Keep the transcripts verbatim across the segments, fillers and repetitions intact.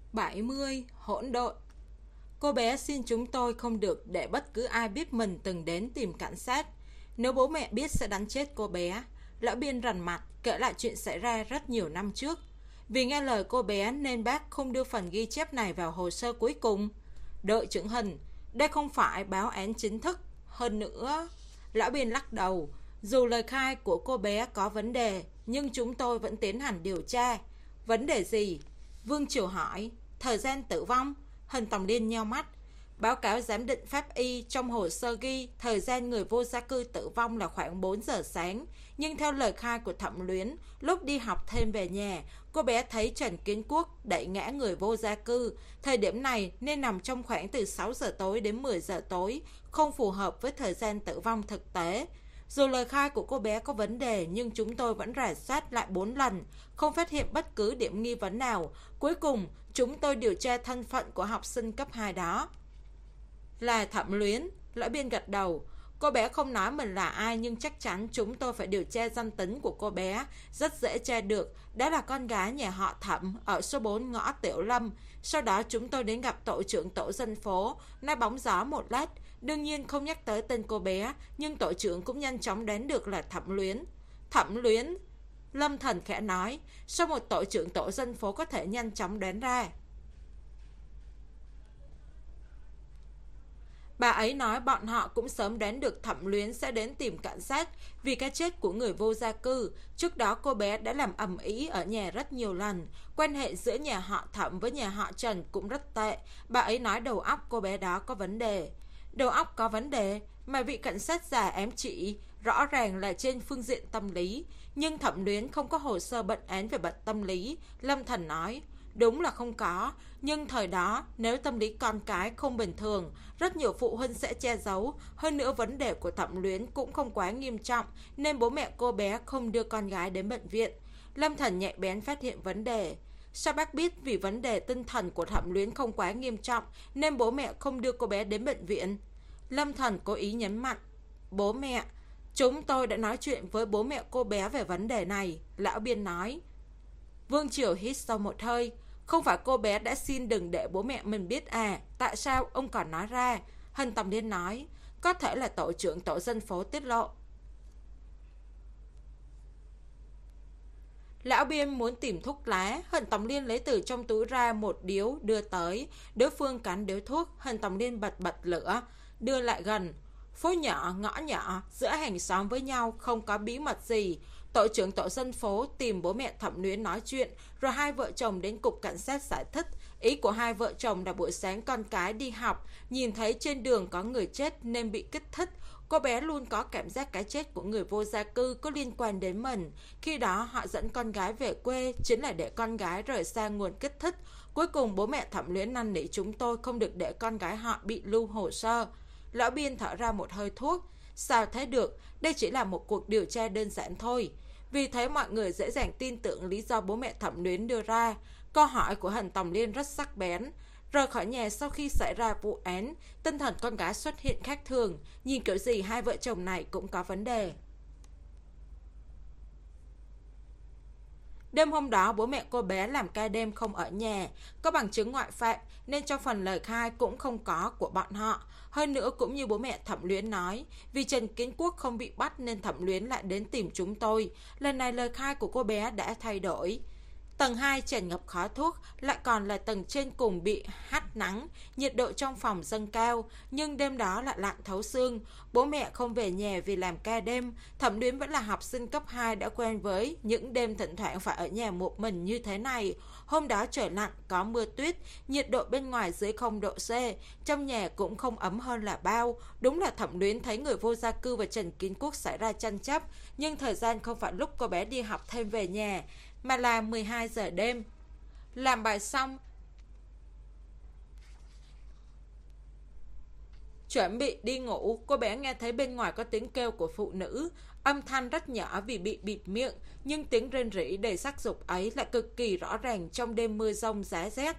bảy mươi. Hỗn độn. Cô bé xin chúng tôi không được để bất cứ ai biết mình từng đến tìm cảnh sát. Nếu bố mẹ biết sẽ đánh chết cô bé. Lão Biên rằn mặt kể lại chuyện xảy ra rất nhiều năm trước. Vì nghe lời cô bé nên bác không đưa phần ghi chép này vào hồ sơ cuối cùng. Đội trưởng Hình, đây không phải báo án chính thức. Hơn nữa, Lão Biên lắc đầu. Dù lời khai của cô bé có vấn đề, nhưng chúng tôi vẫn tiến hành điều tra. Vấn đề gì? Vương Triều hỏi. Thời gian tử vong. Hình Tòng Liên nheo mắt. Báo cáo giám định pháp y trong hồ sơ ghi thời gian người vô gia cư tử vong là khoảng bốn giờ sáng. Nhưng theo lời khai của Thẩm Luyến, lúc đi học thêm về nhà, cô bé thấy Trần Kiến Quốc đẩy ngã người vô gia cư. Thời điểm này nên nằm trong khoảng từ sáu giờ tối đến mười giờ tối, không phù hợp với thời gian tử vong thực tế. Dù lời khai của cô bé có vấn đề nhưng chúng tôi vẫn rà soát lại bốn lần, không phát hiện bất cứ điểm nghi vấn nào. Cuối cùng, chúng tôi điều tra thân phận của học sinh cấp hai đó. Là Thẩm Luyến. Lão Biên gật đầu. Cô bé không nói mình là ai nhưng chắc chắn chúng tôi phải điều tra danh tính của cô bé. Rất dễ tra được. Đó là con gái nhà họ Thẩm ở số bốn ngõ Tiểu Lâm. Sau đó chúng tôi đến gặp tổ trưởng tổ dân phố, nói bóng gió một lát. Đương nhiên không nhắc tới tên cô bé, nhưng tổ trưởng cũng nhanh chóng đoán được là Thẩm Luyến. Thẩm Luyến? Lâm Thần khẽ nói. Sao một tổ trưởng tổ dân phố có thể nhanh chóng đoán ra? Bà ấy nói bọn họ cũng sớm đoán được Thẩm Luyến sẽ đến tìm cảnh sát vì cái chết của người vô gia cư. Trước đó cô bé đã làm ầm ĩ ở nhà rất nhiều lần. Quan hệ giữa nhà họ Thẩm với nhà họ Trần cũng rất tệ. Bà ấy nói đầu óc cô bé đó có vấn đề. Đầu óc có vấn đề mà vị cảnh sát già ám chỉ rõ ràng là trên phương diện tâm lý. Nhưng Thẩm Luyến không có hồ sơ bệnh án về bệnh tâm lý. Lâm Thần nói. Đúng là không có, nhưng thời đó nếu tâm lý con cái không bình thường, rất nhiều phụ huynh sẽ che giấu. Hơn nữa vấn đề của Thẩm Luyến cũng không quá nghiêm trọng, nên bố mẹ cô bé không đưa con gái đến bệnh viện. Lâm Thần nhạy bén phát hiện vấn đề. Sao bác biết vì vấn đề tinh thần của Thẩm Luyến không quá nghiêm trọng, nên bố mẹ không đưa cô bé đến bệnh viện? Lâm Thần cố ý nhấn mạnh. Bố mẹ, chúng tôi đã nói chuyện với bố mẹ cô bé về vấn đề này, Lão Biên nói. Vương Triều hít sâu một hơi. Không phải cô bé đã xin đừng để bố mẹ mình biết à? Tại sao ông còn nói ra? Hình Tòng Liên nói. Có thể là tổ trưởng tổ dân phố tiết lộ. Lão Biên muốn tìm thuốc lá. Hình Tòng Liên lấy từ trong túi ra một điếu đưa tới. Đối phương cắn điếu thuốc. Hình Tòng Liên bật bật lửa đưa lại gần. Phố nhỏ, ngõ nhỏ, giữa hàng xóm với nhau, không có bí mật gì. Tổ trưởng tổ dân phố tìm bố mẹ Thẩm Luyến nói chuyện, rồi hai vợ chồng đến cục cảnh sát giải thích. Ý của hai vợ chồng là buổi sáng con cái đi học, nhìn thấy trên đường có người chết nên bị kích thích. Cô bé luôn có cảm giác cái chết của người vô gia cư có liên quan đến mình. Khi đó họ dẫn con gái về quê chính là để con gái rời xa nguồn kích thích. Cuối cùng bố mẹ Thẩm Luyến năn nỉ chúng tôi không được để con gái họ bị lưu hồ sơ. Lão Biên thở ra một hơi thuốc. Sao thế được, đây chỉ là một cuộc điều tra đơn giản thôi. Vì thế mọi người dễ dàng tin tưởng lý do bố mẹ Thẩm Luyến đưa ra. Câu hỏi của Hình Tòng Liên rất sắc bén. Rời khỏi nhà sau khi xảy ra vụ án, tinh thần con gái xuất hiện khác thường. Nhìn kiểu gì hai vợ chồng này cũng có vấn đề. Đêm hôm đó bố mẹ cô bé làm ca đêm không ở nhà, có bằng chứng ngoại phạm nên trong phần lời khai cũng không có của bọn họ. Hơn nữa cũng như bố mẹ Thẩm Luyến nói, vì Trần Kiến Quốc không bị bắt nên Thẩm Luyến lại đến tìm chúng tôi. Lần này lời khai của cô bé đã thay đổi. Tầng hai tràn ngập khói thuốc, lại còn là tầng trên cùng bị hắt nắng, nhiệt độ trong phòng dâng cao, nhưng đêm đó lại lạnh thấu xương. Bố mẹ không về nhà vì làm ca đêm. Thẩm Luyến vẫn là học sinh cấp hai đã quen với những đêm thỉnh thoảng phải ở nhà một mình như thế này. Hôm đó trời lạnh, có mưa tuyết, nhiệt độ bên ngoài dưới không độ C, trong nhà cũng không ấm hơn là bao. Đúng là Thẩm Luyến thấy người vô gia cư và Trần Kiến Quốc xảy ra tranh chấp, nhưng thời gian không phải lúc cô bé đi học thêm về nhà, mà là mười hai giờ đêm. Làm bài xong, chuẩn bị đi ngủ, cô bé nghe thấy bên ngoài có tiếng kêu của phụ nữ. Âm thanh rất nhỏ vì bị bịt miệng, nhưng tiếng rên rỉ đầy sắc dục ấy lại cực kỳ rõ ràng trong đêm mưa rông giá rét.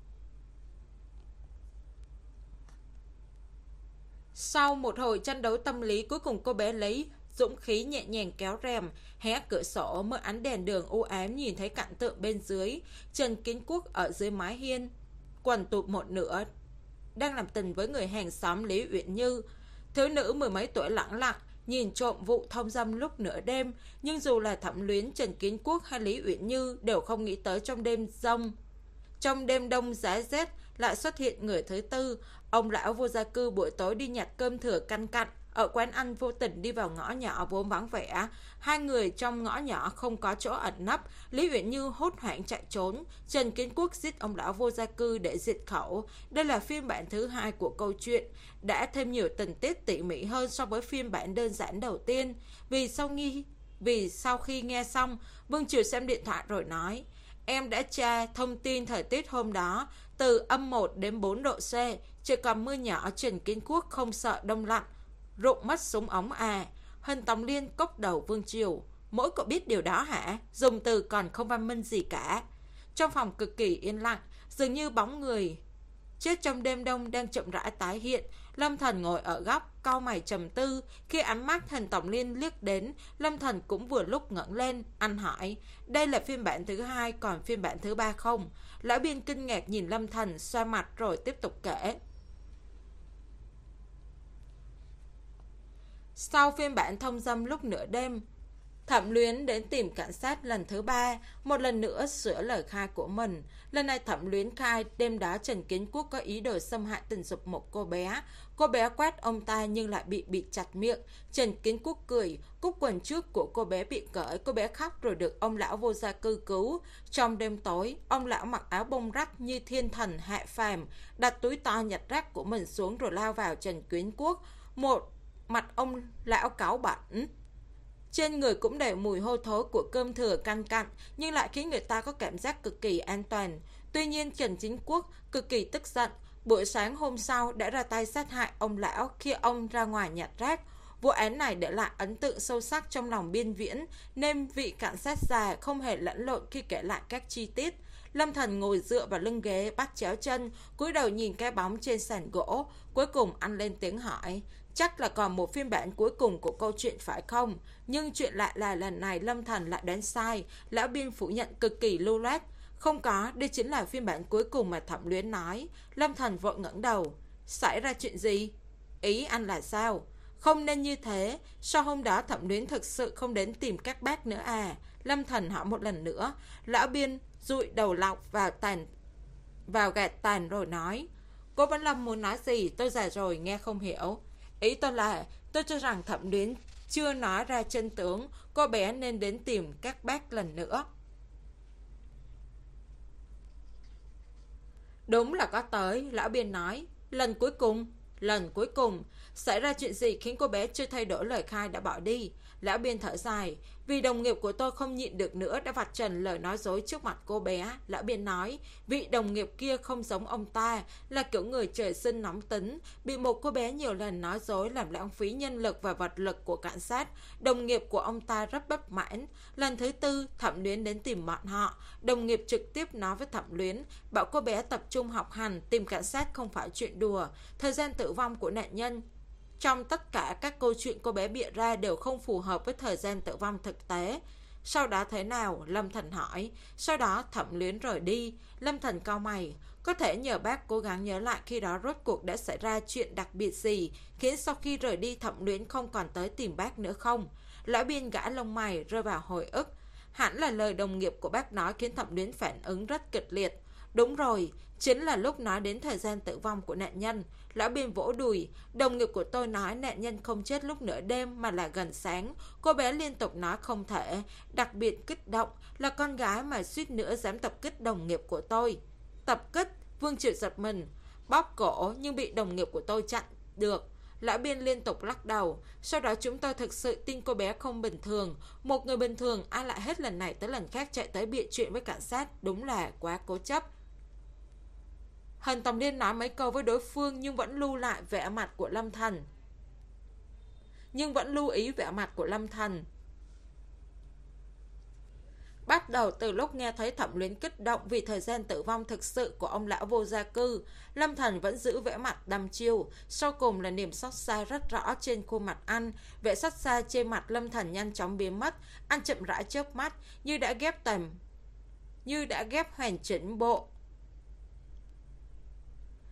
Sau một hồi tranh đấu tâm lý, cuối cùng cô bé lấy dũng khí nhẹ nhàng kéo rèm, hé cửa sổ, mở ánh đèn đường u ám nhìn thấy cảnh tượng bên dưới. Trần Kiến Quốc ở dưới mái hiên, quần tụt một nửa đang làm tình với người hàng xóm Lý Uyển Như. Thiếu nữ mười mấy tuổi lẳng lặng nhìn trộm vụ thông dâm lúc nửa đêm, nhưng dù là Thẩm Luyến, Trần Kiến Quốc hay Lý Uyển Như đều không nghĩ tới trong đêm rông, trong đêm đông giá rét lại xuất hiện người thứ tư. Ông lão vô gia cư buổi tối đi nhặt cơm thừa canh cặn ở quán ăn vô tình đi vào ngõ nhỏ vốn vắng vẻ. Hai người trong ngõ nhỏ không có chỗ ẩn nấp. Lý Uyển Như hốt hoảng chạy trốn. Trần Kiến Quốc giết ông lão vô gia cư để diệt khẩu. Đây là phiên bản thứ hai của câu chuyện, đã thêm nhiều tình tiết tỉ mỉ hơn so với phiên bản đơn giản đầu tiên. Vì sau nghi vì sau khi nghe xong, Vương Triều xem điện thoại rồi nói: em đã tra thông tin thời tiết hôm đó, từ âm một đến bốn độ C, chỉ còn mưa nhỏ. Trần Kiến Quốc không sợ đông lạnh, rụng mất súng ống à? Hình Tòng Liên cốc đầu Vương Triều: mỗi cậu biết điều đó hả? Dùng từ còn không văn minh gì cả. Trong phòng cực kỳ yên lặng, dường như bóng người chết trong đêm đông đang chậm rãi tái hiện. Lâm Thần ngồi ở góc, cau mày trầm tư. Khi ánh mắt Hình Tổng Liên liếc đến, Lâm Thần cũng vừa lúc ngẩng lên. Anh hỏi: đây là phiên bản thứ hai, còn phiên bản thứ ba không? Lão Biên kinh ngạc nhìn Lâm Thần, xoa mặt rồi tiếp tục kể. Sau phiên bản thông dâm lúc nửa đêm, Thẩm Luyến đến tìm cảnh sát lần thứ ba, một lần nữa sửa lời khai của mình. Lần này Thẩm Luyến khai đêm đó Trần Kiến Quốc có ý đồ xâm hại tình dục một cô bé. Cô bé quát ông ta nhưng lại bị bịt chặt miệng. Trần Kiến Quốc cười, cúc quần trước của cô bé bị cởi, cô bé khóc rồi được ông lão vô gia cư cứu. Trong đêm tối, ông lão mặc áo bông rách như thiên thần hạ phàm, đặt túi to nhặt rác của mình xuống rồi lao vào Trần Kiến Quốc. Một mặt ông lão cáu bẩn, trên người cũng đầy mùi hôi thối của cơm thừa canh cặn, nhưng lại khiến người ta có cảm giác cực kỳ an toàn. Tuy nhiên Trần Kiến Quốc cực kỳ tức giận, buổi sáng hôm sau đã ra tay sát hại ông lão khi ông ra ngoài nhặt rác. Vụ án này để lại ấn tượng sâu sắc trong lòng Biên Viễn, nên vị cảnh sát già không hề lẫn lộn khi kể lại các chi tiết. Lâm Thần ngồi dựa vào lưng ghế, bắt chéo chân, cúi đầu nhìn cái bóng trên sàn gỗ. Cuối cùng anh lên tiếng hỏi: chắc là còn một phiên bản cuối cùng của câu chuyện phải không? Nhưng chuyện lại là lần này Lâm Thần lại đoán sai. Lão Biên phủ nhận cực kỳ lưu loát: không có, đây chính là phiên bản cuối cùng mà Thẩm Luyến nói. Lâm Thần vội ngẩng đầu: xảy ra chuyện gì? Ý anh là sao? Không nên như thế. Sau hôm đó Thẩm Luyến thực sự không đến tìm các bác nữa à? Lâm Thần hỏi một lần nữa. Lão Biên dụi đầu lọc vào tàn vào gạt tàn rồi nói: cô Văn Lâm muốn nói gì? Tôi già rồi nghe không hiểu. Ý tôi là tôi cho rằng Thẩm Luyến chưa nói ra chân tướng, cô bé nên đến tìm các bác lần nữa. Đúng là có tới. Lão Biên nói: lần cuối cùng. Lần cuối cùng xảy ra chuyện gì khiến cô bé chưa thay đổi lời khai đã bỏ đi? Lão Biên thở dài: vì đồng nghiệp của tôi không nhịn được nữa đã vạch trần lời nói dối trước mặt cô bé. Lão Biên nói: vị đồng nghiệp kia không giống ông ta, là kiểu người trời sinh nóng tính, bị một cô bé nhiều lần nói dối làm lãng phí nhân lực và vật lực của cảnh sát. Đồng nghiệp của ông ta rất bất mãn. Lần thứ tư Thẩm Luyến đến tìm bọn họ, đồng nghiệp trực tiếp nói với Thẩm Luyến bảo cô bé tập trung học hành, tìm cảnh sát không phải chuyện đùa. Thời gian tử vong của nạn nhân trong tất cả các câu chuyện cô bé bịa ra đều không phù hợp với thời gian tử vong thực tế. Sau đó thế nào? Lâm Thần hỏi. Sau đó Thẩm Luyến rời đi. Lâm Thần cau mày: có thể nhờ bác cố gắng nhớ lại khi đó rốt cuộc đã xảy ra chuyện đặc biệt gì khiến sau khi rời đi Thẩm Luyến không còn tới tìm bác nữa không? Lão Biên gãi lông mày rơi vào hồi ức. Hẳn là lời đồng nghiệp của bác nói khiến Thẩm Luyến phản ứng rất kịch liệt. Đúng rồi, chính là lúc nói đến thời gian tử vong của nạn nhân. Lão Biên vỗ đùi: đồng nghiệp của tôi nói nạn nhân không chết lúc nửa đêm mà là gần sáng. Cô bé liên tục nói không thể, đặc biệt kích động, là con gái mà suýt nữa dám tập kích đồng nghiệp của tôi. Tập kích? Vương Triều giật mình, bóp cổ nhưng bị đồng nghiệp của tôi chặn được. Lão Biên liên tục lắc đầu. Sau đó chúng tôi thực sự tin cô bé không bình thường. Một người bình thường ai lại hết lần này tới lần khác chạy tới bịa chuyện với cảnh sát, đúng là quá cố chấp. Hình Tòng Liên nói mấy câu với đối phương nhưng vẫn lưu lại vẻ mặt của Lâm Thần. Nhưng vẫn lưu ý vẻ mặt của Lâm Thần. Bắt đầu từ lúc nghe thấy Thẩm Luyến kích động vì thời gian tử vong thực sự của ông lão vô gia cư, Lâm Thần vẫn giữ vẻ mặt đăm chiêu. Sau cùng là niềm xót xa rất rõ trên khuôn mặt anh. Vẻ xót xa trên mặt Lâm Thần nhanh chóng biến mất. Anh chậm rãi chớp mắt, như đã ghép tầm, như đã ghép hoàn chỉnh bộ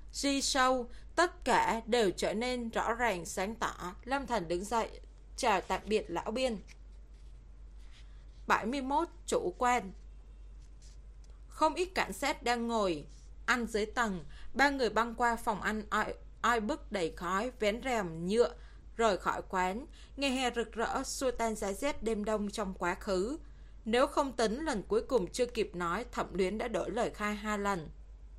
Di sâu, tất cả đều trở nên rõ ràng sáng tỏ. Lâm Thành đứng dậy, chào tạm biệt lão biên. bảy mươi mốt. Chủ quan. Không ít cảnh sát đang ngồi ăn dưới tầng. Ba người băng qua phòng ăn oi, oi bức đầy khói, vén rèm nhựa rời khỏi quán. Ngày hè rực rỡ xua tan giá rét đêm đông trong quá khứ. Nếu không tính lần cuối cùng chưa kịp nói, Thẩm Luyến đã đổi lời khai hai lần.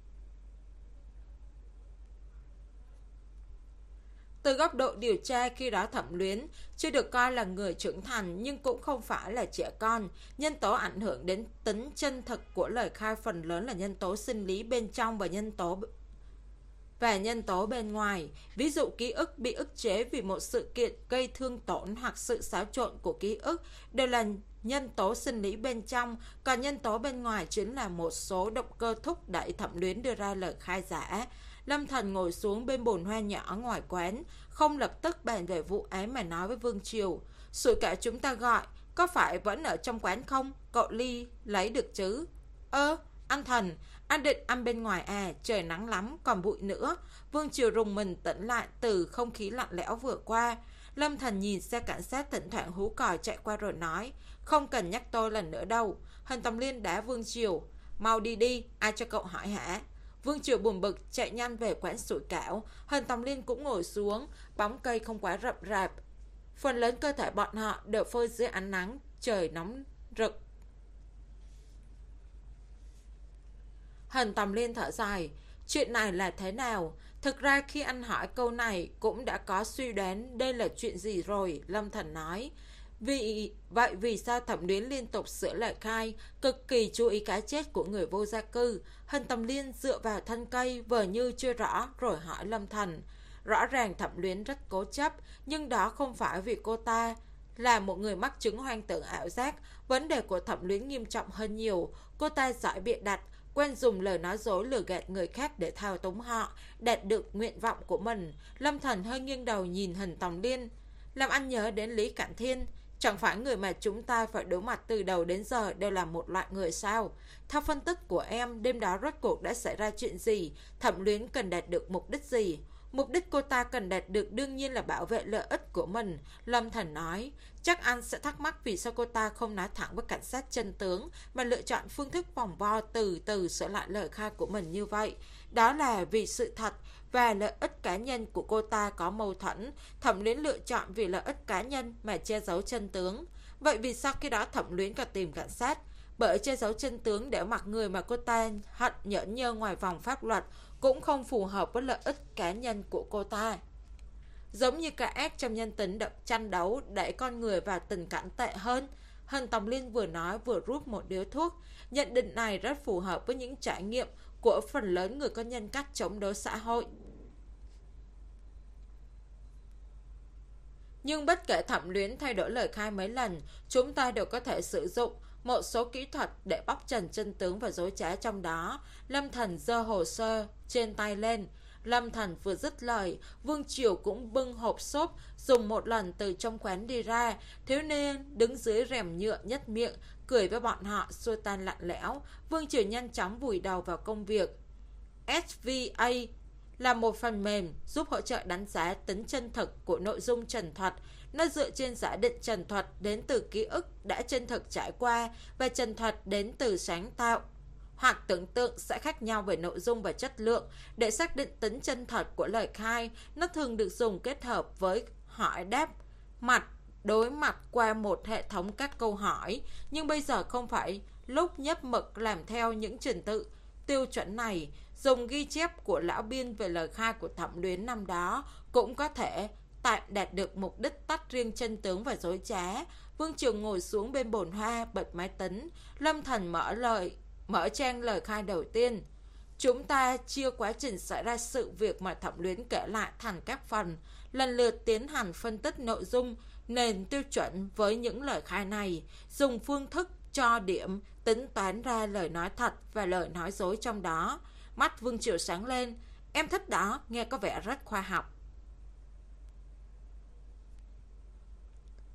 Từ góc độ điều tra, khi đó Thẩm Luyến chưa được coi là người trưởng thành nhưng cũng không phải là trẻ con. Nhân tố ảnh hưởng đến tính chân thực của lời khai phần lớn là nhân tố sinh lý bên trong và nhân tố và nhân tố bên ngoài. Ví dụ ký ức bị ức chế vì một sự kiện gây thương tổn hoặc sự xáo trộn của ký ức đều là nhân tố sinh lý bên trong, còn nhân tố bên ngoài chính là một số động cơ thúc đẩy Thẩm Luyến đưa ra lời khai giả. Lâm Thần ngồi xuống bên bồn hoa nhỏ ngoài quán, không lập tức bàn về vụ án mà nói với Vương Triều. Sủi cảo chúng ta gọi, có phải vẫn ở trong quán không? Cậu Ly lấy được chứ? Ơ, anh Thần, anh định ăn bên ngoài à? Trời nắng lắm, còn bụi nữa. Vương Triều rùng mình tỉnh lại từ không khí lạnh lẽo vừa qua. Lâm Thần nhìn xe cảnh sát thỉnh thoảng hú còi chạy qua rồi nói, không cần nhắc tôi lần nữa đâu. Hân Tầm Liên đá Vương Triều, mau đi đi, ai cho cậu hỏi hả? Vương Triều buồn bực chạy nhanh về quán sủi cảo. Hân Tầm Liên cũng ngồi xuống, bóng cây không quá rậm rạp. Phần lớn cơ thể bọn họ đều phơi dưới ánh nắng, trời nóng rực. Hân Tầm Liên thở dài, chuyện này là thế nào? Thực ra khi anh hỏi câu này cũng đã có suy đoán đây là chuyện gì rồi, Lâm Thần nói. Vì vậy vì sao Thẩm Luyến liên tục sửa lời khai, cực kỳ chú ý cái chết của người vô gia cư? Hân Tầm Liên dựa vào thân cây vờ như chưa rõ rồi hỏi Lâm Thần. Rõ ràng Thẩm Luyến rất cố chấp, nhưng đó không phải vì cô ta là một người mắc chứng hoang tưởng ảo giác. Vấn đề của Thẩm Luyến nghiêm trọng hơn nhiều. Cô ta giỏi bịa đặt, quen dùng lời nói dối lừa gạt người khác để thao túng họ, đạt được nguyện vọng của mình. Lâm Thần hơi nghiêng đầu nhìn Hân Tầm Liên, làm anh nhớ đến Lý Cản Thiên. Chẳng phải người mà chúng ta phải đối mặt từ đầu đến giờ đều là một loại người sao? Theo phân tích của em, đêm đó rốt cuộc đã xảy ra chuyện gì? Thẩm Luyến cần đạt được mục đích gì? Mục đích cô ta cần đạt được đương nhiên là bảo vệ lợi ích của mình. Lâm Thần nói, chắc anh sẽ thắc mắc vì sao cô ta không nói thẳng với cảnh sát chân tướng mà lựa chọn phương thức vòng vo từ từ sửa lại lời khai của mình như vậy. Đó là vì sự thật và lợi ích cá nhân của cô ta có mâu thuẫn. Thẩm Luyến lựa chọn vì lợi ích cá nhân mà che giấu chân tướng. Vậy vì sao khi đó Thẩm Luyến còn tìm cảnh sát? Bởi che giấu chân tướng để mặc người mà cô ta hận nhẫn nhơ ngoài vòng pháp luật cũng không phù hợp với lợi ích cá nhân của cô ta. Giống như cả ác trong nhân tính đậm tranh đấu đẩy con người vào tình cảnh tệ hơn. Hân Tầm Liên vừa nói vừa rút một điếu thuốc. Nhận định này rất phù hợp với những trải nghiệm của phần lớn người có nhân cách chống đối xã hội. Nhưng bất kể Thẩm Luyến thay đổi lời khai mấy lần, chúng ta đều có thể sử dụng một số kỹ thuật để bóc trần chân tướng và dối trá trong đó. Lâm Thần giơ hồ sơ trên tay lên. Lâm Thần vừa dứt lời, Vương Triều cũng bưng hộp xốp dùng một lần từ trong quán đi ra. Thiếu niên đứng dưới rèm nhựa nhất miệng cười với bọn họ xua tan lạnh lẽo. Vương Triều nhanh chóng vùi đầu vào công việc. ét vê a là một phần mềm giúp hỗ trợ đánh giá tính chân thực của nội dung trần thuật. Nó dựa trên giả định trần thuật đến từ ký ức đã chân thực trải qua và trần thuật đến từ sáng tạo hoặc tưởng tượng sẽ khác nhau về nội dung và chất lượng. Để xác định tính chân thật của lời khai, nó thường được dùng kết hợp với hỏi đáp mặt đối mặt qua một hệ thống các câu hỏi. Nhưng bây giờ không phải lúc nhấp mực làm theo những trình tự tiêu chuẩn này. Dùng ghi chép của lão biên về lời khai của Thẩm Luyến năm đó cũng có thể tạm đạt được mục đích tách riêng chân tướng và dối trá. Vương Triều ngồi xuống bên bồn hoa bật máy tính. Lâm Thần mở lời mở trang lời khai đầu tiên. Chúng ta chia quá trình xảy ra sự việc mà Thẩm Luyến kể lại thành các phần, lần lượt tiến hành phân tích nội dung nền tiêu chuẩn với những lời khai này, dùng phương thức cho điểm tính toán ra lời nói thật và lời nói dối trong đó. Mắt Vương Triều sáng lên. Em thích đó, nghe có vẻ rất khoa học.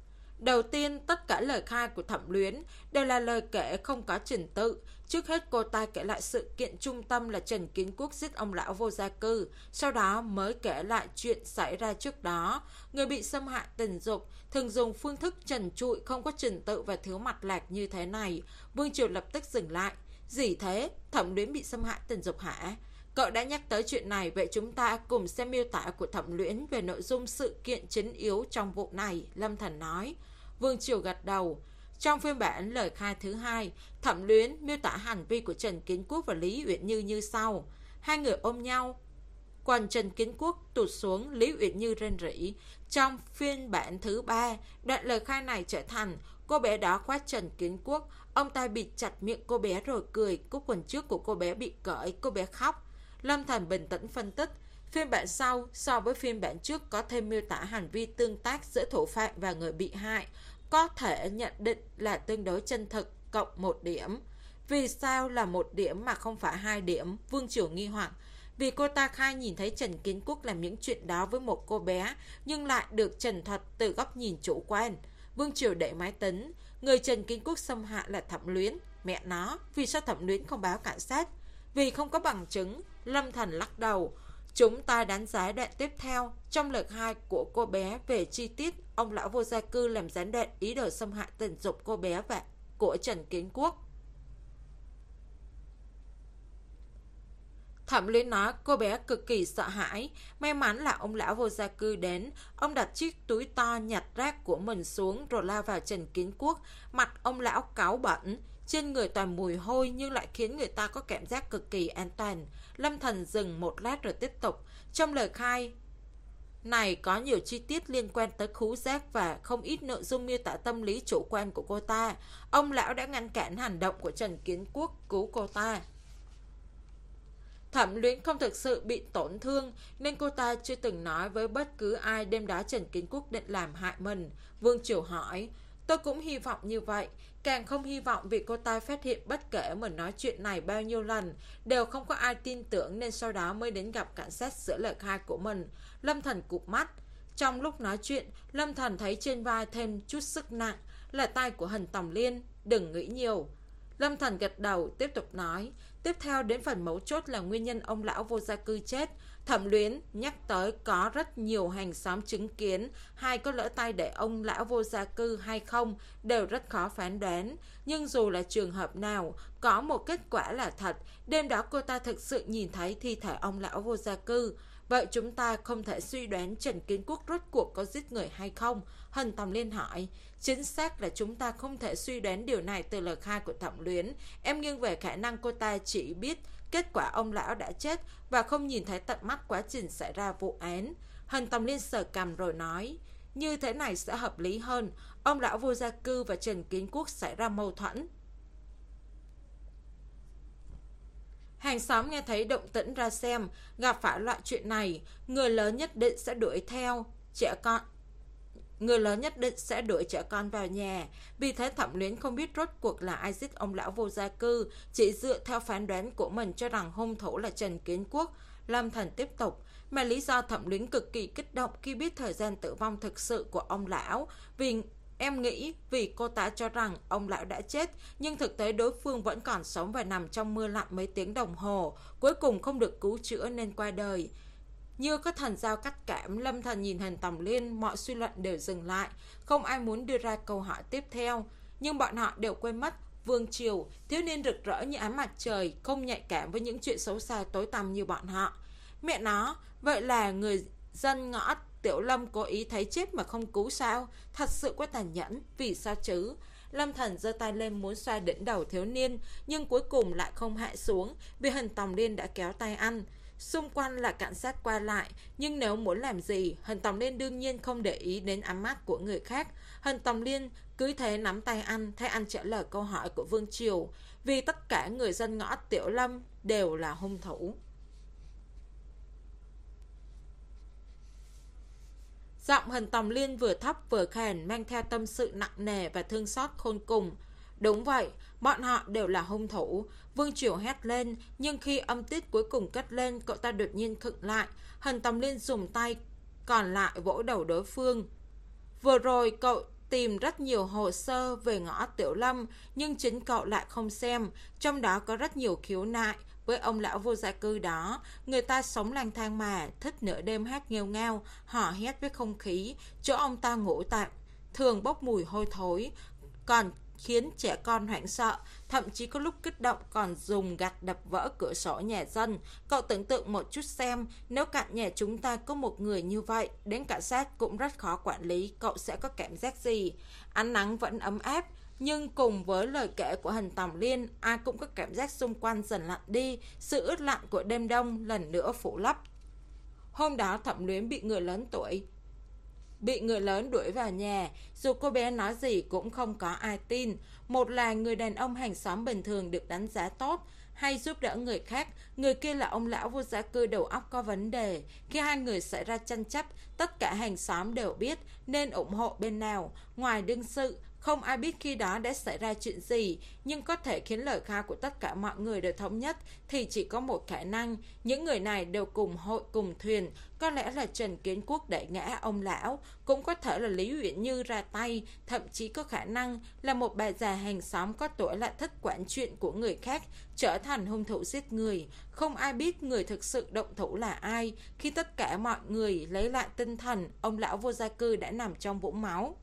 Đầu tiên, tất cả lời khai của Thẩm Luyến đều là lời kể không có trình tự. Trước hết cô ta kể lại sự kiện trung tâm là Trần Kiến Quốc giết ông lão vô gia cư, sau đó mới kể lại chuyện xảy ra trước đó. Người bị xâm hại tình dục thường dùng phương thức trần trụi, không có trình tự và thiếu mạch lạc như thế này. Vương Triều lập tức dừng lại. Gì thế? Thẩm Luyến bị xâm hại tình dục hả? Cậu đã nhắc tới chuyện này, vậy chúng ta cùng xem miêu tả của Thẩm Luyến về nội dung sự kiện chính yếu trong vụ này, Lâm Thần nói. Vương Triều gật đầu. Trong phiên bản lời khai thứ hai, Thẩm Luyến miêu tả hành vi của Trần Kiến Quốc và Lý Uyển Như như sau. Hai người ôm nhau, quần Trần Kiến Quốc tụt xuống, Lý Uyển Như rên rỉ. Trong phiên bản thứ ba, đoạn lời khai này trở thành cô bé đó quát Trần Kiến Quốc, ông ta bịt chặt miệng cô bé rồi cười, cúc quần trước của cô bé bị cởi, cô bé khóc. Lâm Thần bình tĩnh phân tích, phiên bản sau so với phiên bản trước có thêm miêu tả hành vi tương tác giữa thủ phạm và người bị hại, có thể nhận định là tương đối chân thực, cộng một điểm. Vì sao là một điểm mà không phải hai điểm? Vương Triều nghi hoặc. Vì cô ta khai nhìn thấy Trần Kiến Quốc làm những chuyện đó với một cô bé, nhưng lại được trần thuật từ góc nhìn chủ quan. Vương Triều để máy tính, người Trần Kiến Quốc xâm hại là Thẩm Luyến. Mẹ nó, vì sao Thẩm Luyến không báo cảnh sát? Vì không có bằng chứng. Lâm Thần lắc đầu. Chúng ta đánh giá đoạn tiếp theo. Trong lời khai của cô bé về chi tiết ông lão vô gia cư làm gián đoạn ý đồ xâm hại tình dục cô bé và của Trần Kiến Quốc. Thẩm Luyến nói cô bé cực kỳ sợ hãi. May mắn là ông lão vô gia cư đến. Ông đặt chiếc túi to nhặt rác của mình xuống rồi lao vào Trần Kiến Quốc. Mặt ông lão cáu bẩn, trên người toàn mùi hôi nhưng lại khiến người ta có cảm giác cực kỳ an toàn. Lâm Thần dừng một lát rồi tiếp tục. Trong lời khai này có nhiều chi tiết liên quan tới khứu giác và không ít nội dung miêu tả tâm lý chủ quan của cô ta. Ông lão đã ngăn cản hành động của Trần Kiến Quốc cứu cô ta. Thẩm Luyến không thực sự bị tổn thương nên cô ta chưa từng nói với bất cứ ai đêm đó Trần Kiến Quốc định làm hại mình. Vương Triều hỏi. Tôi cũng hy vọng như vậy, càng không hy vọng vì cô ta phát hiện bất kể mình nói chuyện này bao nhiêu lần đều không có ai tin tưởng nên sau đó mới đến gặp cảnh sát sửa lời khai của mình. Lâm Thần cụp mắt. Trong lúc nói chuyện, Lâm Thần thấy trên vai thêm chút sức nặng, là tay của Hần Tòng Liên. Đừng nghĩ nhiều. Lâm Thần gật đầu tiếp tục nói. Tiếp theo đến phần mấu chốt là nguyên nhân ông lão vô gia cư chết. Thẩm Luyến nhắc tới có rất nhiều hàng xóm chứng kiến hay có lỡ tay để ông lão vô gia cư hay không đều rất khó phán đoán. Nhưng dù là trường hợp nào, có một kết quả là thật. Đêm đó cô ta thực sự nhìn thấy thi thể ông lão vô gia cư. Vậy chúng ta không thể suy đoán Trần Kiến Quốc rốt cuộc có giết người hay không? Hần Tòng Liên hỏi. Chính xác là chúng ta không thể suy đoán điều này từ lời khai của Thẩm Luyến. Em nghiêng về khả năng cô ta chỉ biết kết quả ông lão đã chết và không nhìn thấy tận mắt quá trình xảy ra vụ án. Hần Tòng Liên sờ cằm rồi nói. Như thế này sẽ hợp lý hơn. Ông lão vô gia cư và Trần Kiến Quốc xảy ra mâu thuẫn. Hàng xóm nghe thấy động tĩnh ra xem, gặp phải loại chuyện này, người lớn nhất định sẽ đuổi theo trẻ con. Người lớn nhất định sẽ đuổi trẻ con vào nhà. Vì thế Thẩm Luyến không biết rốt cuộc là ai giết ông lão vô gia cư, chỉ dựa theo phán đoán của mình cho rằng hung thủ là Trần Kiến Quốc. Lâm Thần tiếp tục. Mà lý do Thẩm Luyến cực kỳ kích động khi biết thời gian tử vong thực sự của ông lão, vì em nghĩ vì cô ta cho rằng ông lão đã chết, nhưng thực tế đối phương vẫn còn sống và nằm trong mưa lạnh mấy tiếng đồng hồ, cuối cùng không được cứu chữa nên qua đời. Như có thần giao cắt cảm, Lâm Thần nhìn Hần Tòng Liên, mọi suy luận đều dừng lại, không ai muốn đưa ra câu hỏi tiếp theo, nhưng bọn họ đều quên mất Vương Triều, thiếu niên rực rỡ như ánh mặt trời, không nhạy cảm với những chuyện xấu xa tối tăm như bọn họ. Mẹ nó, vậy là người dân ngõ Tiểu Lâm cố ý thấy chết mà không cứu sao? Thật sự quá tàn nhẫn, vì sao chứ? Lâm Thần giơ tay lên muốn xoa đỉnh đầu thiếu niên, nhưng cuối cùng lại không hạ xuống vì Hần Tòng Liên đã kéo tay anh. Xung quanh là cảnh sát qua lại, nhưng nếu muốn làm gì, Hần Tòng Liên đương nhiên không để ý đến ánh mắt của người khác. Hần Tòng Liên cứ thế nắm tay anh, thay anh trả lời câu hỏi của Vương Triều, vì tất cả người dân ngõ Tiểu Lâm đều là hung thủ. Giọng Hần Tòng Liên vừa thấp vừa khàn, mang theo tâm sự nặng nề và thương xót khôn cùng. Đúng vậy, bọn họ đều là hung thủ. Vương Triều hét lên, nhưng khi âm tiết cuối cùng cất lên, cậu ta đột nhiên khựng lại. Hần Tòng Liên dùng tay còn lại vỗ đầu đối phương. Vừa rồi cậu tìm rất nhiều hồ sơ về ngõ Tiểu Lâm, nhưng chính cậu lại không xem. Trong đó có rất nhiều khiếu nại với ông lão vô gia cư đó. Người ta sống lang thang mà, thích nửa đêm hát nghêu ngao, hò hét với không khí. Chỗ ông ta ngủ tạm, thường bốc mùi hôi thối, còn khiến trẻ con hoảng sợ, thậm chí có lúc kích động còn dùng gạch đập vỡ cửa sổ nhà dân. Cậu tưởng tượng một chút xem, nếu cạnh nhà chúng ta có một người như vậy, đến cảnh sát cũng rất khó quản lý, cậu sẽ có cảm giác gì? Ánh nắng vẫn ấm áp, nhưng cùng với lời kể của Hình Tòng Liên, ai cũng có cảm giác xung quanh dần lạnh đi, sự ướt lạnh của đêm đông lần nữa phủ lấp. Hôm đó Thẩm Luyến bị người lớn tuổi Bị người lớn đuổi vào nhà, dù cô bé nói gì cũng không có ai tin. Một là người đàn ông hàng xóm bình thường được đánh giá tốt, hay giúp đỡ người khác, người kia là ông lão vô gia cư đầu óc có vấn đề. Khi hai người xảy ra tranh chấp, tất cả hàng xóm đều biết nên ủng hộ bên nào. Ngoài đương sự, không ai biết khi đó đã xảy ra chuyện gì, nhưng có thể khiến lời khai của tất cả mọi người đều thống nhất thì chỉ có một khả năng, những người này đều cùng hội cùng thuyền. Có lẽ là Trần Kiến Quốc đẩy ngã ông lão, cũng có thể là Lý Uyển Như ra tay, thậm chí có khả năng là một bà già hàng xóm có tuổi lại thích quản chuyện của người khác, trở thành hung thủ giết người. Không ai biết người thực sự động thủ là ai. Khi tất cả mọi người lấy lại tinh thần, ông lão vô gia cư đã nằm trong vũng máu.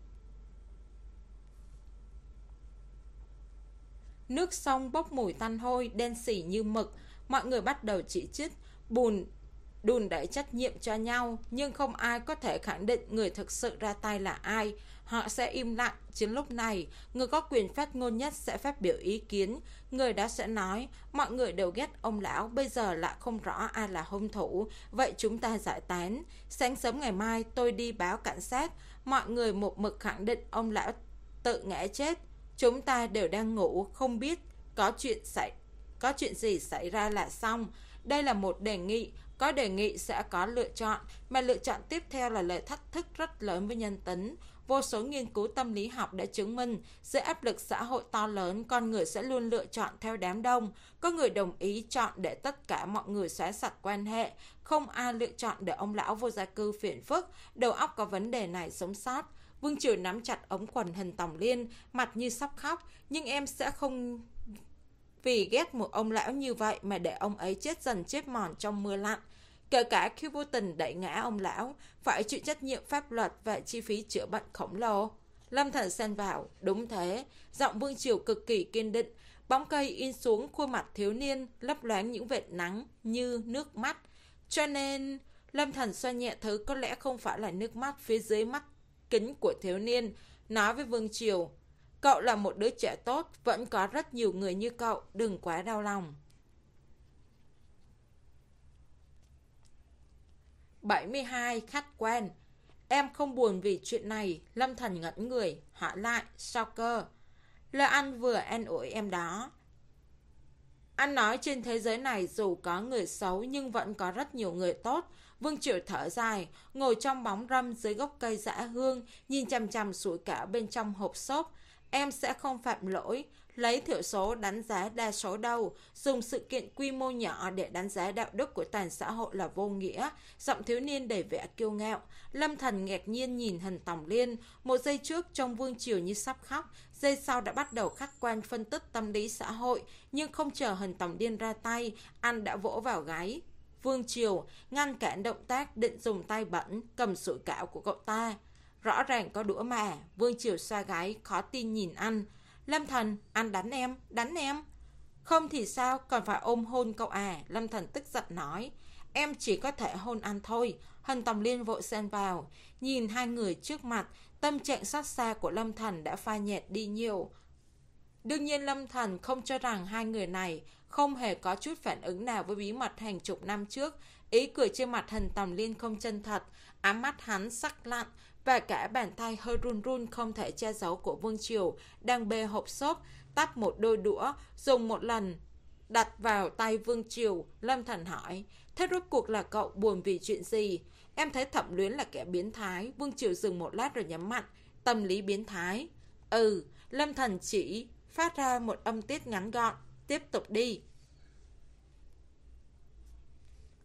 Nước sông bốc mùi tanh hôi, đen xỉ như mực. Mọi người bắt đầu chỉ trích, bùn đùn đẩy trách nhiệm cho nhau, nhưng không ai có thể khẳng định người thực sự ra tay là ai. Họ sẽ im lặng. Chính lúc này, người có quyền phát ngôn nhất sẽ phát biểu ý kiến. Người đó sẽ nói, mọi người đều ghét ông lão, bây giờ lại không rõ ai là hung thủ, vậy chúng ta giải tán. Sáng sớm ngày mai tôi đi báo cảnh sát. Mọi người một mực khẳng định ông lão tự ngã chết. Chúng ta đều đang ngủ, không biết có chuyện xảy có chuyện gì xảy ra là xong. Đây là một đề nghị, có đề nghị sẽ có lựa chọn, mà lựa chọn tiếp theo là lời thách thức rất lớn với nhân tính. Vô số nghiên cứu tâm lý học đã chứng minh, dưới áp lực xã hội to lớn, con người sẽ luôn lựa chọn theo đám đông. Có người đồng ý chọn để tất cả mọi người xóa sạch quan hệ, không ai lựa chọn để ông lão vô gia cư phiền phức, đầu óc có vấn đề này sống sót. Vương Triều nắm chặt ống quần Hình Tòng Liên, mặt như sắp khóc, nhưng em sẽ không vì ghét một ông lão như vậy mà để ông ấy chết dần chết mòn trong mưa lạnh. Kể cả khi vô tình đẩy ngã ông lão, phải chịu trách nhiệm pháp luật và chi phí chữa bệnh khổng lồ. Lâm Thần xen vào, đúng thế, giọng Vương Triều cực kỳ kiên định, bóng cây in xuống khuôn mặt thiếu niên, lấp loáng những vệt nắng như nước mắt. Cho nên, Lâm Thần xoa nhẹ thứ có lẽ không phải là nước mắt phía dưới mắt kính của thiếu niên, nói với Vương Triều, cậu là một đứa trẻ tốt, vẫn có rất nhiều người như cậu, đừng quá đau lòng. bảy mươi hai. Khách quan. Em không buồn vì chuyện này. Lâm Thần ngẩn người, hỏi lại, sao cơ? Là anh vừa an ủi em đó. Anh nói trên thế giới này dù có người xấu nhưng vẫn có rất nhiều người tốt. Vương Triều thở dài, ngồi trong bóng râm dưới gốc cây dã hương, nhìn chằm chằm sủi cảo bên trong hộp xốp. Em sẽ không phạm lỗi, lấy thiểu số đánh giá đa số đâu, dùng sự kiện quy mô nhỏ để đánh giá đạo đức của toàn xã hội là vô nghĩa. Giọng thiếu niên đầy vẻ kiêu ngạo. Lâm Thần ngạc nhiên nhìn Hình Tòng Liên, một giây trước trông Vương Triều như sắp khóc, giây sau đã bắt đầu khách quan phân tích tâm lý xã hội, nhưng không chờ Hình Tòng Liên ra tay, anh đã vỗ vào gáy Vương Triều, ngăn cản động tác định dùng tay bẩn cầm sủi cảo của cậu ta. Rõ ràng có đũa mà. Vương Triều xoa gáy, khó tin nhìn anh. Lâm Thần, anh đánh em, đánh em. Không thì sao, còn phải ôm hôn cậu à? Lâm Thần tức giận nói. Em chỉ có thể hôn anh thôi. Hình Tòng Liên vội xen vào. Nhìn hai người trước mặt, tâm trạng xót xa của Lâm Thần đã phai nhạt đi nhiều. Đương nhiên Lâm Thần không cho rằng hai người này không hề có chút phản ứng nào với bí mật hàng chục năm trước. Ý cười trên mặt Hình Tòng Liên không chân thật, ám mắt hắn sắc lạnh, và cả bàn tay hơi run run không thể che giấu của Vương Triều đang bê hộp xốp, tắt một đôi đũa, dùng một lần đặt vào tay Vương Triều. Lâm Thần hỏi, thế rốt cuộc là cậu buồn vì chuyện gì? Em thấy Thẩm Luyến là kẻ biến thái. Vương Triều dừng một lát rồi nhắm mắt. Tâm lý biến thái? Ừ. Lâm Thần chỉ phát ra một âm tiết ngắn gọn. Tiếp tục đi.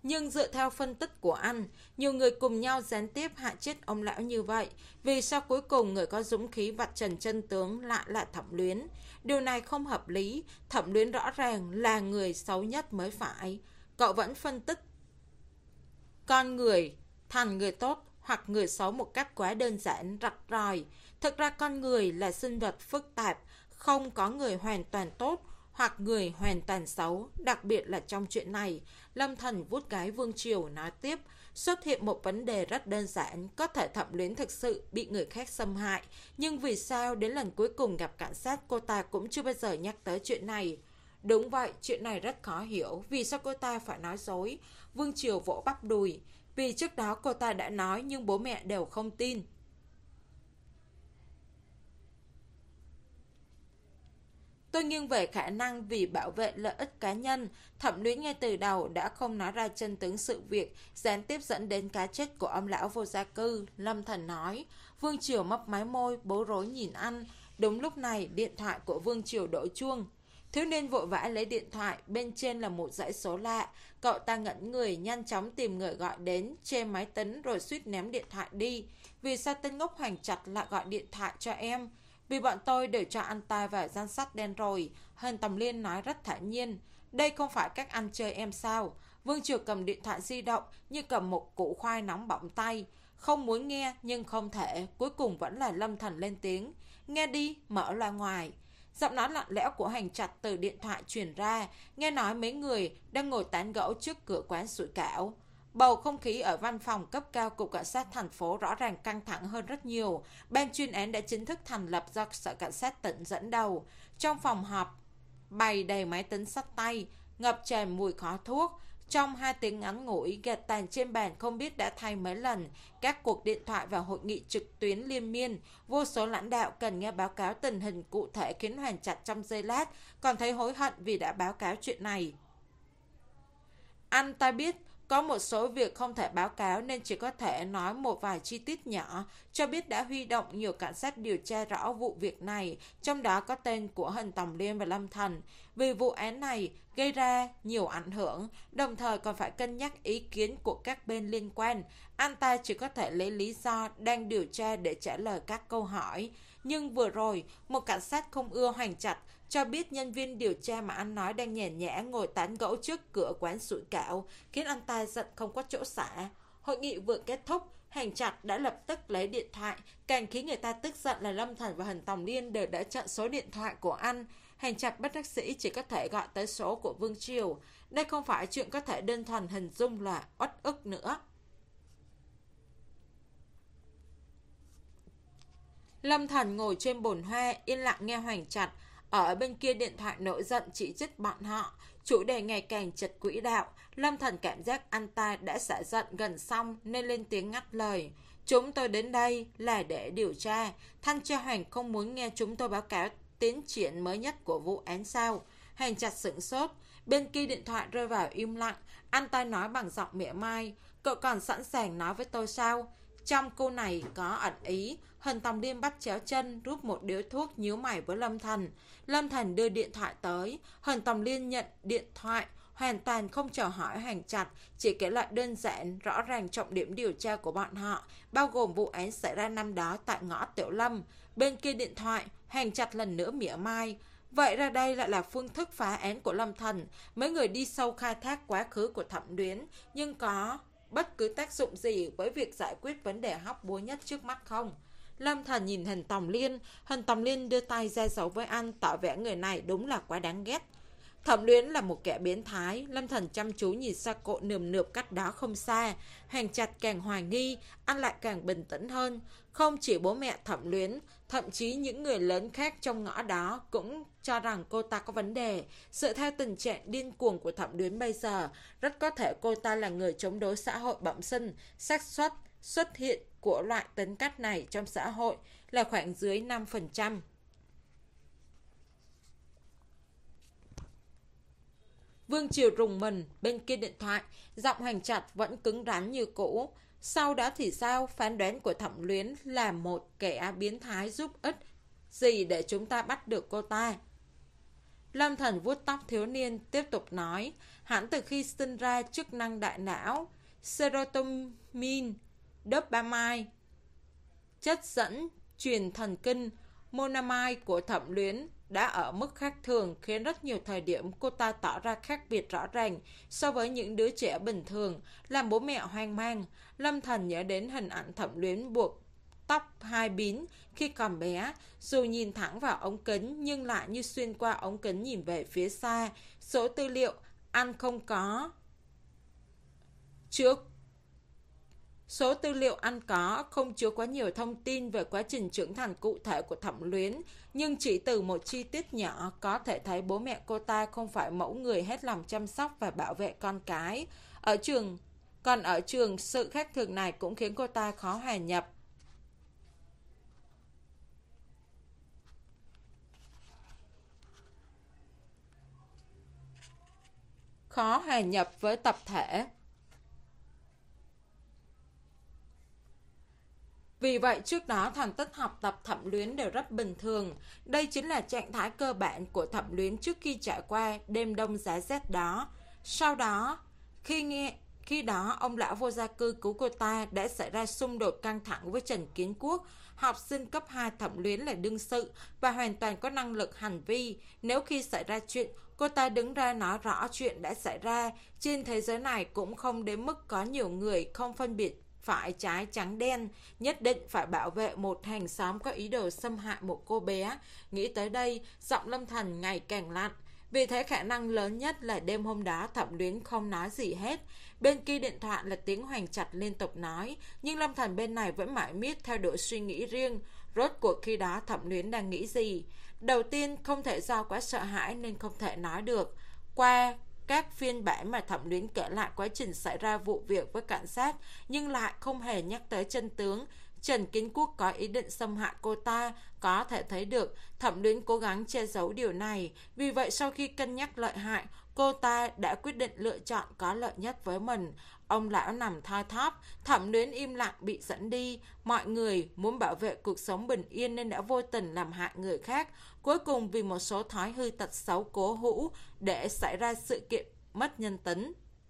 Nhưng dựa theo phân tích của anh, nhiều người cùng nhau gián tiếp hại chết ông lão như vậy. Vì sao cuối cùng người có dũng khí vạch trần chân tướng lại là Thẩm Luyến? Điều này không hợp lý. Thẩm Luyến rõ ràng là người xấu nhất mới phải. Cậu vẫn phân tích con người thành người tốt hoặc người xấu một cách quá đơn giản, rạch ròi. Thực ra con người là sinh vật phức tạp, không có người hoàn toàn tốt hoặc người hoàn toàn xấu. Đặc biệt là trong chuyện này, Lâm Thần vuốt gái Vương Triều nói tiếp, xuất hiện một vấn đề rất đơn giản. Có thể Thẩm Luyến thực sự bị người khác xâm hại, nhưng vì sao đến lần cuối cùng gặp cảnh sát cô ta cũng chưa bao giờ nhắc tới chuyện này? Đúng vậy, chuyện này rất khó hiểu. Vì sao cô ta phải nói dối? Vương Triều vỗ bắp đùi. Vì trước đó cô ta đã nói nhưng bố mẹ đều không tin. Tôi nghiêng về khả năng vì bảo vệ lợi ích cá nhân. Thẩm Luyến ngay từ đầu đã không nói ra chân tướng sự việc, gián tiếp dẫn đến cái chết của ông lão vô gia cư. Lâm Thần nói. Vương Triều mấp máy môi, bối rối nhìn anh. Đúng lúc này, điện thoại của Vương Triều đổ chuông. Thiếu niên vội vã lấy điện thoại, bên trên là một dãy số lạ. Cậu ta ngẩn người, nhanh chóng tìm người gọi đến, chê máy tính rồi suýt ném điện thoại đi. Vì sao tên ngốc Hoành Trạch lại gọi điện thoại cho em? Vì bọn tôi đều cho anh ta vào danh sách đen rồi. Hân Tầm Liên nói rất thản nhiên. Đây không phải cách ăn chơi em sao? Vương Triều cầm điện thoại di động như cầm một củ khoai nóng bỏng tay. Không muốn nghe nhưng không thể. Cuối cùng vẫn là Lâm Thần lên tiếng. Nghe đi, mở loa ngoài. Giọng nói lạnh lẽo của Hành Trạch từ điện thoại truyền ra. Nghe nói mấy người đang ngồi tán gẫu trước cửa quán sủi cảo. Bầu không khí ở văn phòng cấp cao cục cảnh sát thành phố rõ ràng căng thẳng hơn rất nhiều. Ban chuyên án đã chính thức thành lập do sở cảnh sát tỉnh dẫn đầu. Trong phòng họp bày đầy máy tính xách tay, ngập tràn mùi khói thuốc. Trong hai tiếng ngắn ngủi, gạch tàn trên bàn không biết đã thay mấy lần. Các cuộc điện thoại và hội nghị trực tuyến liên miên. Vô số lãnh đạo cần nghe báo cáo tình hình cụ thể khiến Hoành Trạch trong giây lát còn thấy hối hận vì đã báo cáo chuyện này. Anh ta biết có một số việc không thể báo cáo nên chỉ có thể nói một vài chi tiết nhỏ, cho biết đã huy động nhiều cảnh sát điều tra rõ vụ việc này, trong đó có tên của Hân Tòng Liên và Lâm Thần. Vì vụ án này gây ra nhiều ảnh hưởng, đồng thời còn phải cân nhắc ý kiến của các bên liên quan. Anh ta chỉ có thể lấy lý do đang điều tra để trả lời các câu hỏi. Nhưng vừa rồi, một cảnh sát không ưa Hoành Trạch cho biết nhân viên điều tra mà anh nói đang nhàn nhã ngồi tán gẫu trước cửa quán sủi cảo, khiến anh ta giận không có chỗ xả. Hội nghị vừa kết thúc, Hành Trạch đã lập tức lấy điện thoại. Càng khiến người ta tức giận là Lâm Thần và Hân Tòng Liên đều đã chặn số điện thoại của anh. Hành Trạch bất đắc dĩ chỉ có thể gọi tới số của Vương Triều. Đây không phải chuyện có thể đơn thuần hình dung là uất ức nữa. Lâm Thần ngồi trên bồn hoa, yên lặng nghe Hoành Trạch ở bên kia điện thoại nổi giận chỉ trích bọn họ. Chủ đề ngày càng chật quỹ đạo. Lâm Thần cảm giác anh ta đã xả giận gần xong nên lên tiếng ngắt lời. Chúng tôi đến đây là để điều tra. Thanh tra Hoành không muốn nghe chúng tôi báo cáo tiến triển mới nhất của vụ án sao? Hoành Trạch sửng sốt. Bên kia điện thoại rơi vào im lặng. Anh ta nói bằng giọng mỉa mai. Cậu còn sẵn sàng nói với tôi sao? Trong câu này có ẩn ý. Hân Tòng Liên bắt chéo chân, rút một điếu thuốc, nhíu mày với Lâm Thần. Lâm Thần đưa điện thoại tới. Hân Tòng Liên nhận điện thoại, hoàn toàn không chào hỏi Hành Trạch, chỉ kể lại đơn giản, rõ ràng trọng điểm điều tra của bọn họ, bao gồm vụ án xảy ra năm đó tại ngõ Tiểu Lâm. Bên kia điện thoại, Hành Trạch lần nữa mỉa mai. Vậy ra đây lại là phương thức phá án của Lâm Thần. Mấy người đi sâu khai thác quá khứ của Thẩm Luyến, nhưng có bất cứ tác dụng gì với việc giải quyết vấn đề hóc búa nhất trước mắt không? Lâm Thần nhìn Hân Tòng Liên. Hân Tòng Liên đưa tay ra dấu với anh, tỏ vẻ người này đúng là quá đáng ghét. Thẩm Luyến là một kẻ biến thái. Lâm Thần chăm chú nhìn xa cộ nườm nượp cách đó không xa. Hành Trạch càng hoài nghi, anh lại càng bình tĩnh hơn. Không chỉ bố mẹ Thẩm Luyến, thậm chí những người lớn khác trong ngõ đó cũng cho rằng cô ta có vấn đề. Dựa theo tình trạng điên cuồng của Thẩm Luyến bây giờ, rất có thể cô ta là người chống đối xã hội bẩm sinh. Xác suất xuất hiện của loại tính cách này trong xã hội là khoảng dưới năm phần trăm. Vương Triều rùng mình, bên kia điện thoại, giọng Hành Trạch vẫn cứng rắn như cũ. Sau đó thì sao? Phán đoán của Thẩm Luyến là một kẻ biến thái giúp ích gì để chúng ta bắt được cô ta? Lâm Thần vuốt tóc thiếu niên, tiếp tục nói. Hẳn từ khi sinh ra, chức năng đại não, serotonin, dopamine, chất dẫn truyền thần kinh, monoamine của Thẩm Luyến đã ở mức khác thường, khiến rất nhiều thời điểm cô ta tỏ ra khác biệt rõ ràng so với những đứa trẻ bình thường, làm bố mẹ hoang mang. Lâm Thần nhớ đến hình ảnh Thẩm Luyến buộc tóc hai bím khi còn bé, dù nhìn thẳng vào ống kính nhưng lại như xuyên qua ống kính nhìn về phía xa. Số tư liệu ăn không có chứa Số tư liệu ăn có không chứa quá nhiều thông tin về quá trình trưởng thành cụ thể của Thẩm Luyến, nhưng chỉ từ một chi tiết nhỏ có thể thấy bố mẹ cô ta không phải mẫu người hết lòng chăm sóc và bảo vệ con cái. Ở trường, còn ở trường, sự khác thường này cũng khiến cô ta khó hòa nhập. Khó hòa nhập với tập thể. Vì vậy trước đó thành tích học tập Thẩm Luyến đều rất bình thường. Đây chính là trạng thái cơ bản của Thẩm Luyến trước khi trải qua đêm đông giá rét đó. Sau đó, khi nghe khi đó ông lão vô gia cư cứu cô ta đã xảy ra xung đột căng thẳng với Trần Kiến Quốc. Học sinh cấp hai Thẩm Luyến là đương sự và hoàn toàn có năng lực hành vi. Nếu khi xảy ra chuyện, cô ta đứng ra nói rõ chuyện đã xảy ra. Trên thế giới này cũng không đến mức có nhiều người không phân biệt phải trái trắng đen, nhất định phải bảo vệ một hàng xóm có ý đồ xâm hại một cô bé. Nghĩ tới đây, giọng Lâm Thần ngày càng lạnh. Vì thế khả năng lớn nhất là đêm hôm đó Thẩm Luyến không nói gì hết. Bên kia điện thoại là tiếng Hoành Trạch liên tục nói, nhưng Lâm Thần bên này vẫn mãi miết theo đuổi suy nghĩ riêng. Rốt cuộc khi đó Thẩm Luyến đang nghĩ gì? Đầu tiên, không thể do quá sợ hãi nên không thể nói được. Qua các phiên bản mà Thẩm Luyến kể lại quá trình xảy ra vụ việc với cảnh sát, nhưng lại không hề nhắc tới chân tướng. Trần Kiến Quốc có ý định xâm hại cô ta, có thể thấy được Thẩm Luyến cố gắng che giấu điều này. Vì vậy sau khi cân nhắc lợi hại, cô ta đã quyết định lựa chọn có lợi nhất với mình. Ông lão nằm thoi thóp, Thẩm Luyến im lặng bị dẫn đi. Mọi người muốn bảo vệ cuộc sống bình yên nên đã vô tình làm hại người khác. Cuối cùng vì một số thói hư tật xấu cố hữu để xảy ra sự kiện mất nhân tính.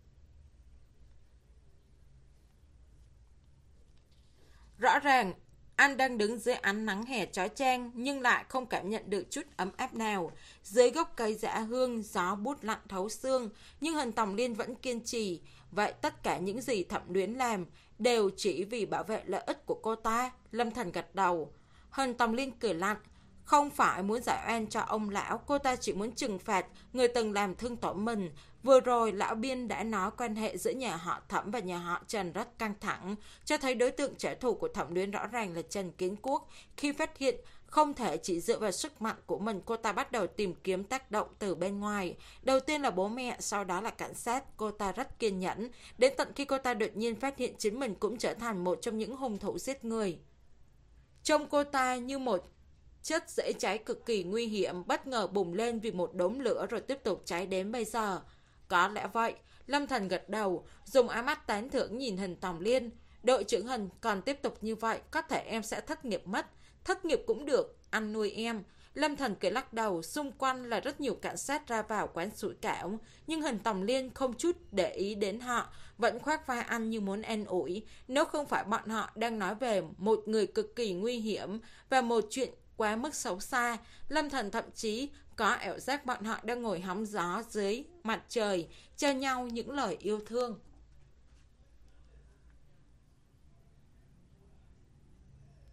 Rõ ràng, anh đang đứng dưới ánh nắng hè chói chang nhưng lại không cảm nhận được chút ấm áp nào. Dưới gốc cây dã hương, gió bút lạnh thấu xương, nhưng Hân Tòng Liên vẫn kiên trì. Vậy tất cả những gì Thẩm Luyến làm đều chỉ vì bảo vệ lợi ích của cô ta. Lâm Thần gật đầu. Hân Tòng Liên cười lạnh. Không phải muốn giải oan cho ông lão, cô ta chỉ muốn trừng phạt người từng làm thương tổn mình. Vừa rồi, lão Biên đã nói quan hệ giữa nhà họ Thẩm và nhà họ Trần rất căng thẳng, cho thấy đối tượng trả thù của Thẩm Luyến rõ ràng là Trần Kiến Quốc. Khi phát hiện không thể chỉ dựa vào sức mạnh của mình, cô ta bắt đầu tìm kiếm tác động từ bên ngoài. Đầu tiên là bố mẹ, sau đó là cảnh sát. Cô ta rất kiên nhẫn, đến tận khi cô ta đột nhiên phát hiện chính mình cũng trở thành một trong những hung thủ giết người. Trông cô ta như một chất dễ cháy cực kỳ nguy hiểm, bất ngờ bùng lên vì một đốm lửa rồi tiếp tục cháy đến bây giờ. Có lẽ vậy. Lâm Thần gật đầu, dùng ánh mắt tán thưởng nhìn Hân Tòng Liên. Đội trưởng Hân, còn tiếp tục như vậy có thể em sẽ thất nghiệp mất. Thất nghiệp cũng được, ăn nuôi em. Lâm Thần cười lắc đầu. Xung quanh là rất nhiều cảnh sát ra vào quán sủi cảo, nhưng Hân Tòng Liên không chút để ý đến họ, vẫn khoác vai anh như muốn an ủi. Nếu không phải bọn họ đang nói về một người cực kỳ nguy hiểm và một chuyện quá mức xấu xa, Lâm Thần thậm chí có ảo giác bọn họ đang ngồi hóng gió dưới mặt trời, cho nhau những lời yêu thương.